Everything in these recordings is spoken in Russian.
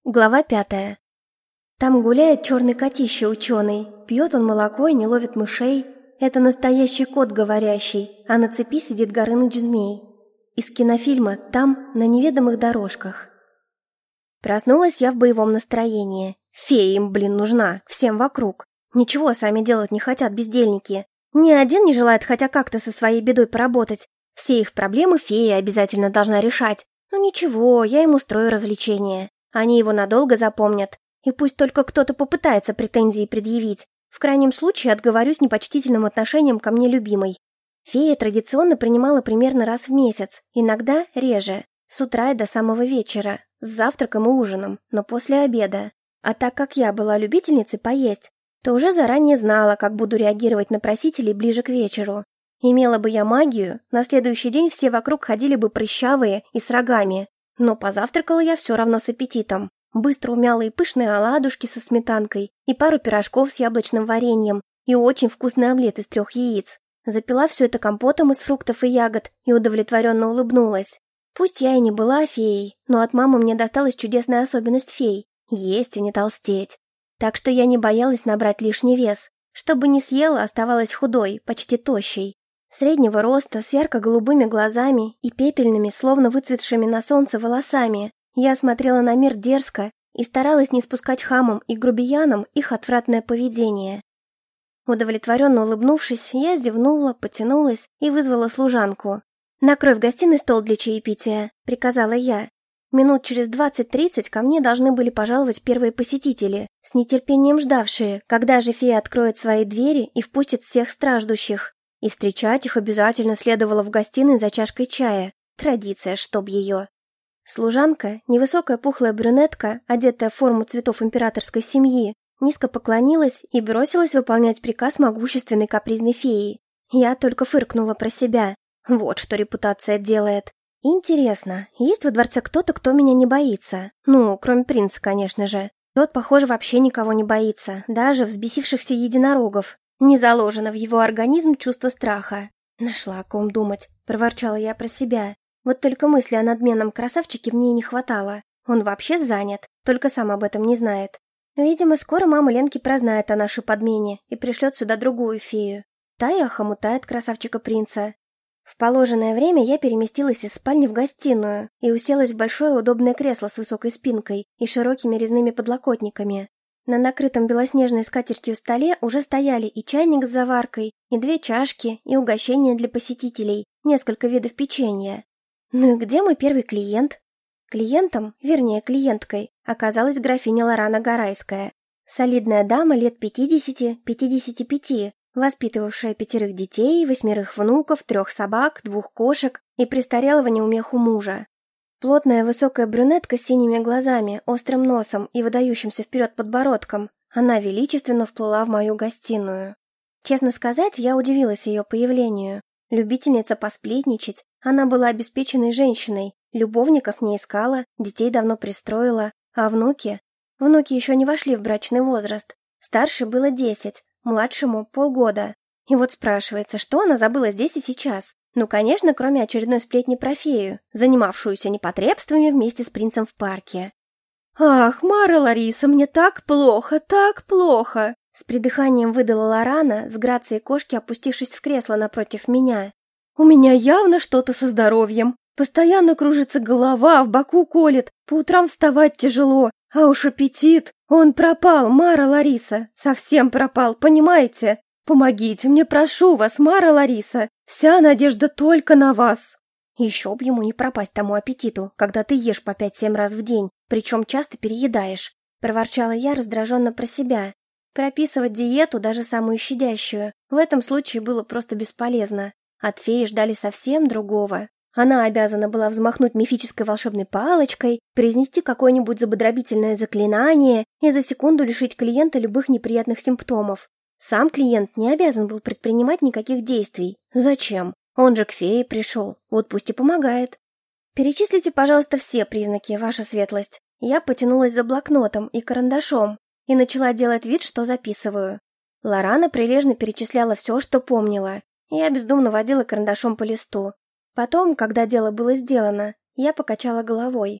Глава 5. Там гуляет черный котище ученый. Пьет он молоко и не ловит мышей. Это настоящий кот говорящий, а на цепи сидит Горыныч-змей. Из кинофильма «Там, на неведомых дорожках». Проснулась я в боевом настроении. Фея им, нужна, всем вокруг. Ничего сами делать не хотят бездельники. Ни один не желает хотя как-то со своей бедой поработать. Все их проблемы фея обязательно должна решать. Ну ничего, я им устрою развлечение. Они его надолго запомнят. И пусть только кто-то попытается претензии предъявить. В крайнем случае отговорюсь непочтительным отношением ко мне любимой. Фея традиционно принимала примерно раз в месяц, иногда реже, с утра и до самого вечера, с завтраком и ужином, но после обеда. А так как я была любительницей поесть, то уже заранее знала, как буду реагировать на просителей ближе к вечеру. Имела бы я магию, на следующий день все вокруг ходили бы прыщавые и с рогами. Но позавтракала я все равно с аппетитом. Быстро умяла и пышные оладушки со сметанкой, и пару пирожков с яблочным вареньем, и очень вкусный омлет из 3 яиц. Запила все это компотом из фруктов и ягод и удовлетворенно улыбнулась. Пусть я и не была феей, но от мамы мне досталась чудесная особенность фей – есть и не толстеть. Так что я не боялась набрать лишний вес. Чтобы не съела, оставалась худой, почти тощей. Среднего роста, с ярко-голубыми глазами и пепельными, словно выцветшими на солнце волосами. Я смотрела на мир дерзко и старалась не спускать хамам и грубиянам их отвратное поведение. Удовлетворенно улыбнувшись, я зевнула, потянулась и вызвала служанку. «Накрой в гостиной стол для чаепития», — приказала я. Минут через 20-30 ко мне должны были пожаловать первые посетители, с нетерпением ждавшие, когда же фея откроет свои двери и впустит всех страждущих. И встречать их обязательно следовало в гостиной за чашкой чая. Традиция, чтоб ее. Служанка, невысокая пухлая брюнетка, одетая в форму цветов императорской семьи, низко поклонилась и бросилась выполнять приказ могущественной капризной феи. Я только фыркнула про себя. Вот что репутация делает. Интересно, есть во дворце кто-то, кто меня не боится? Ну, кроме принца, конечно же. Тот, похоже, вообще никого не боится, даже взбесившихся единорогов. Не заложено в его организм чувство страха. Нашла о ком думать, проворчала я про себя. Вот только мысли о надменном красавчике мне и не хватало. Он вообще занят, только сам об этом не знает. Видимо, скоро мама Ленки прознает о нашей подмене и пришлет сюда другую фею. Та и охомутает красавчика-принца. В положенное время я переместилась из спальни в гостиную и уселась в большое удобное кресло с высокой спинкой и широкими резными подлокотниками. На накрытом белоснежной скатертью столе уже стояли и чайник с заваркой, и 2 чашки, и угощения для посетителей, несколько видов печенья. Ну и где мой первый клиент? Клиентом, вернее клиенткой, оказалась графиня Лорана Гарайская. Солидная дама лет 50-55, воспитывавшая 5 детей, 8 внуков, 3 собак, 2 кошек и престарелого неумеху мужа. Плотная высокая брюнетка с синими глазами, острым носом и выдающимся вперед подбородком, она величественно вплыла в мою гостиную. Честно сказать, я удивилась ее появлению. Любительница посплетничать, она была обеспеченной женщиной, любовников не искала, детей давно пристроила, а внуки? Внуки еще не вошли в брачный возраст. Старшей было 10, младшему полгода. И вот спрашивается, что она забыла здесь и сейчас? Ну, конечно, кроме очередной сплетни про фею, занимавшуюся непотребствами вместе с принцем в парке. «Ах, Мара Лариса, мне так плохо, так плохо!» С придыханием выдала Лорана, с грацией кошки опустившись в кресло напротив меня. «У меня явно что-то со здоровьем. Постоянно кружится голова, в боку колет, по утрам вставать тяжело, а уж аппетит. Он пропал, Мара Лариса, совсем пропал, понимаете? Помогите мне, прошу вас, Мара Лариса, вся надежда только на вас». Еще б ему не пропасть тому аппетиту, когда ты ешь по 5-7 раз в день, причем часто переедаешь. Проворчала я раздраженно про себя. Прописывать диету, даже самую щадящую, в этом случае было просто бесполезно. От феи ждали совсем другого. Она обязана была взмахнуть мифической волшебной палочкой, произнести какое-нибудь зубодробительное заклинание и за секунду лишить клиента любых неприятных симптомов. Сам клиент не обязан был предпринимать никаких действий. Зачем? Он же к фее пришел, вот пусть и помогает. Перечислите, пожалуйста, все признаки, ваша светлость. Я потянулась за блокнотом и карандашом и начала делать вид, что записываю. Лорана прилежно перечисляла все, что помнила. Я бездумно водила карандашом по листу. Потом, когда дело было сделано, я покачала головой.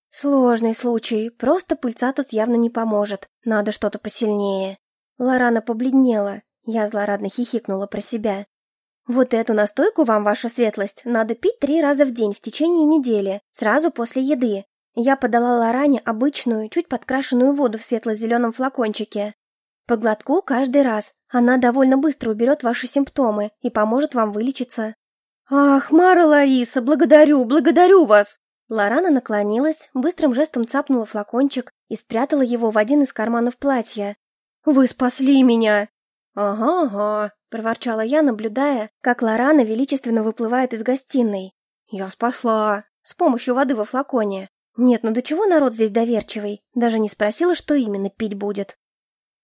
Сложный случай, просто пыльца тут явно не поможет, надо что-то посильнее. Лорана побледнела, я злорадно хихикнула про себя. Вот эту настойку вам, ваша светлость, надо пить 3 раза в день в течение недели, сразу после еды. Я подала Лоране обычную, чуть подкрашенную воду в светло-зеленом флакончике. По глотку каждый раз. Она довольно быстро уберет ваши симптомы и поможет вам вылечиться. «Ах, Мара Лариса, благодарю вас!» Лорана наклонилась, быстрым жестом цапнула флакончик и спрятала его в один из карманов платья. «Вы спасли меня!» «Ага», — проворчала я, наблюдая, как Лорана величественно выплывает из гостиной. «Я спасла. С помощью воды во флаконе. Нет, ну до чего народ здесь доверчивый? Даже не спросила, что именно пить будет».